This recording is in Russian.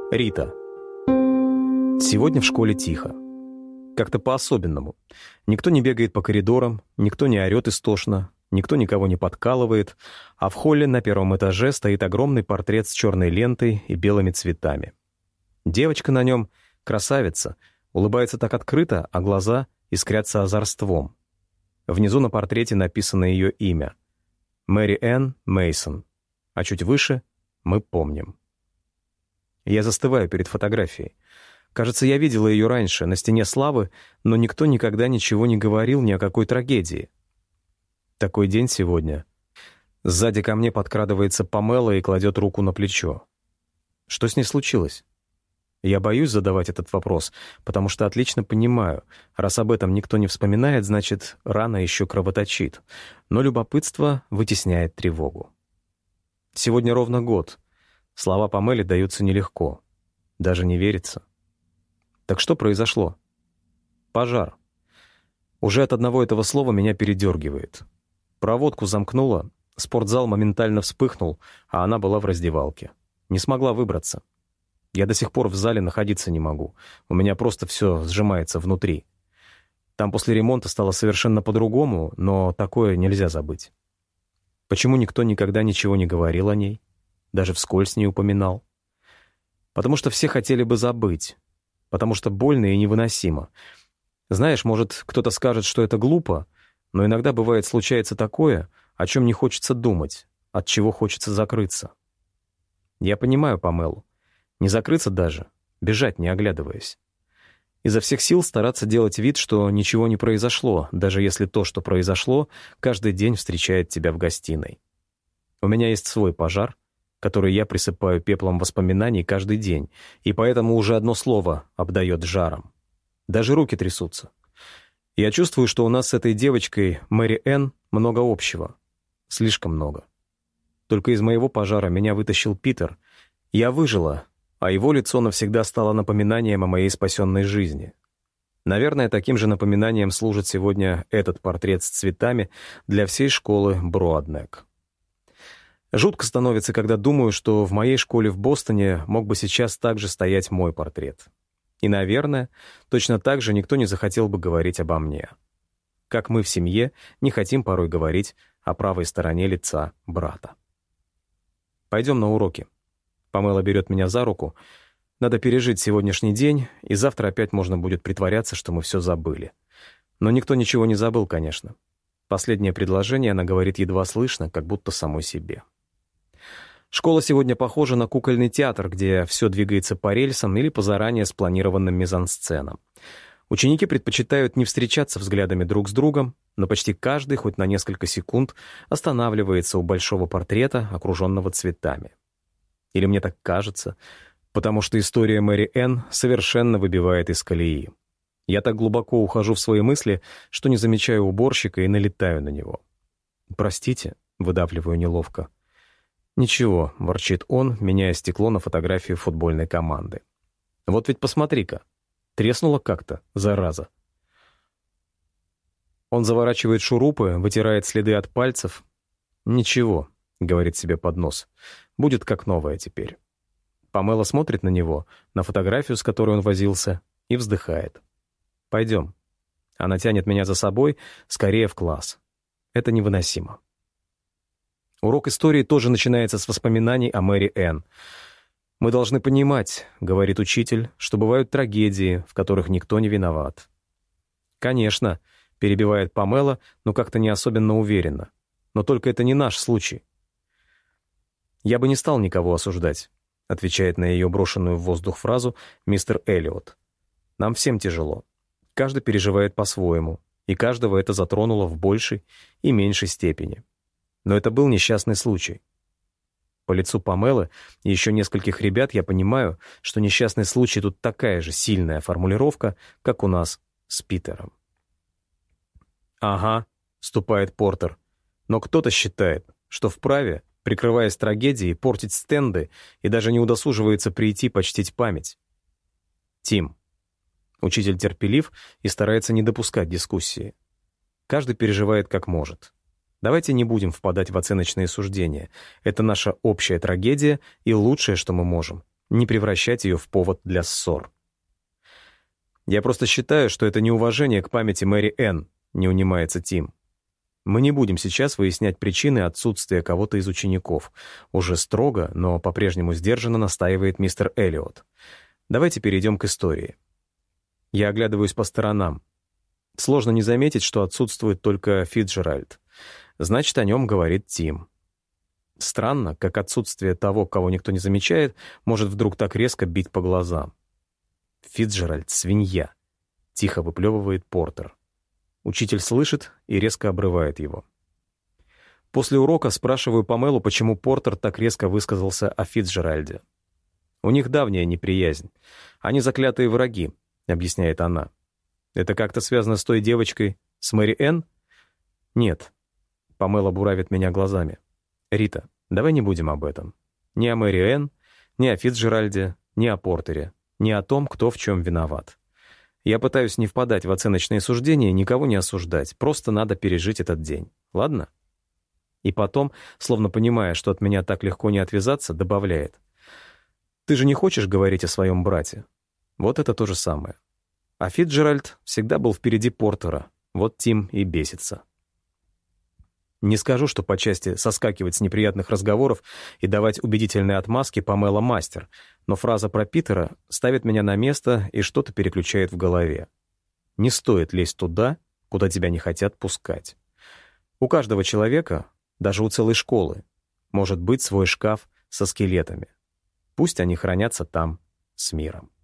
Рита. Сегодня в школе тихо. Как-то по-особенному. Никто не бегает по коридорам, никто не орет истошно, никто никого не подкалывает, а в холле на первом этаже стоит огромный портрет с черной лентой и белыми цветами. Девочка на нем — красавица, улыбается так открыто, а глаза искрятся озорством. Внизу на портрете написано ее имя — Мэри Энн Мейсон, а чуть выше — «Мы помним». Я застываю перед фотографией. Кажется, я видела ее раньше, на стене славы, но никто никогда ничего не говорил ни о какой трагедии. Такой день сегодня. Сзади ко мне подкрадывается Памела и кладет руку на плечо. Что с ней случилось? Я боюсь задавать этот вопрос, потому что отлично понимаю, раз об этом никто не вспоминает, значит, рана еще кровоточит, но любопытство вытесняет тревогу. Сегодня ровно год. Слова Памеле даются нелегко. Даже не верится. Так что произошло? Пожар. Уже от одного этого слова меня передергивает. Проводку замкнуло, спортзал моментально вспыхнул, а она была в раздевалке. Не смогла выбраться. Я до сих пор в зале находиться не могу. У меня просто все сжимается внутри. Там после ремонта стало совершенно по-другому, но такое нельзя забыть. Почему никто никогда ничего не говорил о ней? Даже вскользь не упоминал? Потому что все хотели бы забыть. Потому что больно и невыносимо. Знаешь, может, кто-то скажет, что это глупо, но иногда бывает случается такое, о чем не хочется думать, от чего хочется закрыться. Я понимаю Памелу. Не закрыться даже, бежать, не оглядываясь. Изо всех сил стараться делать вид, что ничего не произошло, даже если то, что произошло, каждый день встречает тебя в гостиной. У меня есть свой пожар, который я присыпаю пеплом воспоминаний каждый день, и поэтому уже одно слово обдает жаром. Даже руки трясутся. Я чувствую, что у нас с этой девочкой Мэри Энн много общего. Слишком много. Только из моего пожара меня вытащил Питер. Я выжила, а его лицо навсегда стало напоминанием о моей спасенной жизни. Наверное, таким же напоминанием служит сегодня этот портрет с цветами для всей школы Броаднек. Жутко становится, когда думаю, что в моей школе в Бостоне мог бы сейчас также стоять мой портрет. И, наверное, точно так же никто не захотел бы говорить обо мне. Как мы в семье не хотим порой говорить о правой стороне лица брата. Пойдем на уроки. Памела берет меня за руку. Надо пережить сегодняшний день, и завтра опять можно будет притворяться, что мы все забыли. Но никто ничего не забыл, конечно. Последнее предложение она говорит едва слышно, как будто самой себе. Школа сегодня похожа на кукольный театр, где все двигается по рельсам или по заранее спланированным мизансценам. Ученики предпочитают не встречаться взглядами друг с другом, но почти каждый хоть на несколько секунд останавливается у большого портрета, окруженного цветами. Или мне так кажется, потому что история Мэри Энн совершенно выбивает из колеи. Я так глубоко ухожу в свои мысли, что не замечаю уборщика и налетаю на него. «Простите», — выдавливаю неловко. «Ничего», — ворчит он, меняя стекло на фотографию футбольной команды. «Вот ведь посмотри-ка, треснуло как-то, зараза». Он заворачивает шурупы, вытирает следы от пальцев. «Ничего», — говорит себе под нос, — «будет как новое теперь». Памела смотрит на него, на фотографию, с которой он возился, и вздыхает. «Пойдем». Она тянет меня за собой, скорее в класс. Это невыносимо. Урок истории тоже начинается с воспоминаний о Мэри Энн. «Мы должны понимать, — говорит учитель, — что бывают трагедии, в которых никто не виноват». «Конечно», — перебивает Памела, но как-то не особенно уверенно. «Но только это не наш случай». «Я бы не стал никого осуждать», — отвечает на ее брошенную в воздух фразу мистер Эллиот. «Нам всем тяжело. Каждый переживает по-своему, и каждого это затронуло в большей и меньшей степени. Но это был несчастный случай. По лицу Памелы и еще нескольких ребят я понимаю, что несчастный случай тут такая же сильная формулировка, как у нас с Питером». «Ага», — вступает Портер, «но кто-то считает, что вправе, прикрываясь трагедией, портить стенды и даже не удосуживается прийти почтить память». «Тим». Учитель терпелив и старается не допускать дискуссии. Каждый переживает как может. Давайте не будем впадать в оценочные суждения. Это наша общая трагедия и лучшее, что мы можем. не превращать ее в повод для ссор. «Я просто считаю, что это неуважение к памяти Мэри Энн», — не унимается Тим. «Мы не будем сейчас выяснять причины отсутствия кого-то из учеников. Уже строго, но по-прежнему сдержанно настаивает мистер Эллиот. Давайте перейдем к истории». Я оглядываюсь по сторонам. Сложно не заметить, что отсутствует только Фицджеральд. Значит, о нем говорит Тим. Странно, как отсутствие того, кого никто не замечает, может вдруг так резко бить по глазам. «Фицджеральд — свинья», — тихо выплевывает Портер. Учитель слышит и резко обрывает его. После урока спрашиваю Памелу, почему Портер так резко высказался о Фицджеральде. «У них давняя неприязнь. Они заклятые враги», — объясняет она. «Это как-то связано с той девочкой, с Мэри Энн?» «Нет». Памела буравит меня глазами. «Рита, давай не будем об этом. Ни о Мэри Энн, ни о Фицджеральде, ни о Портере, ни о том, кто в чем виноват. Я пытаюсь не впадать в оценочные суждения, никого не осуждать. Просто надо пережить этот день. Ладно?» И потом, словно понимая, что от меня так легко не отвязаться, добавляет. «Ты же не хочешь говорить о своем брате?» Вот это то же самое. А Фицджеральд всегда был впереди Портера. Вот Тим и бесится. Не скажу, что по части соскакивать с неприятных разговоров и давать убедительные отмазки Памела мастер, но фраза про Питера ставит меня на место и что-то переключает в голове. Не стоит лезть туда, куда тебя не хотят пускать. У каждого человека, даже у целой школы, может быть свой шкаф со скелетами. Пусть они хранятся там с миром.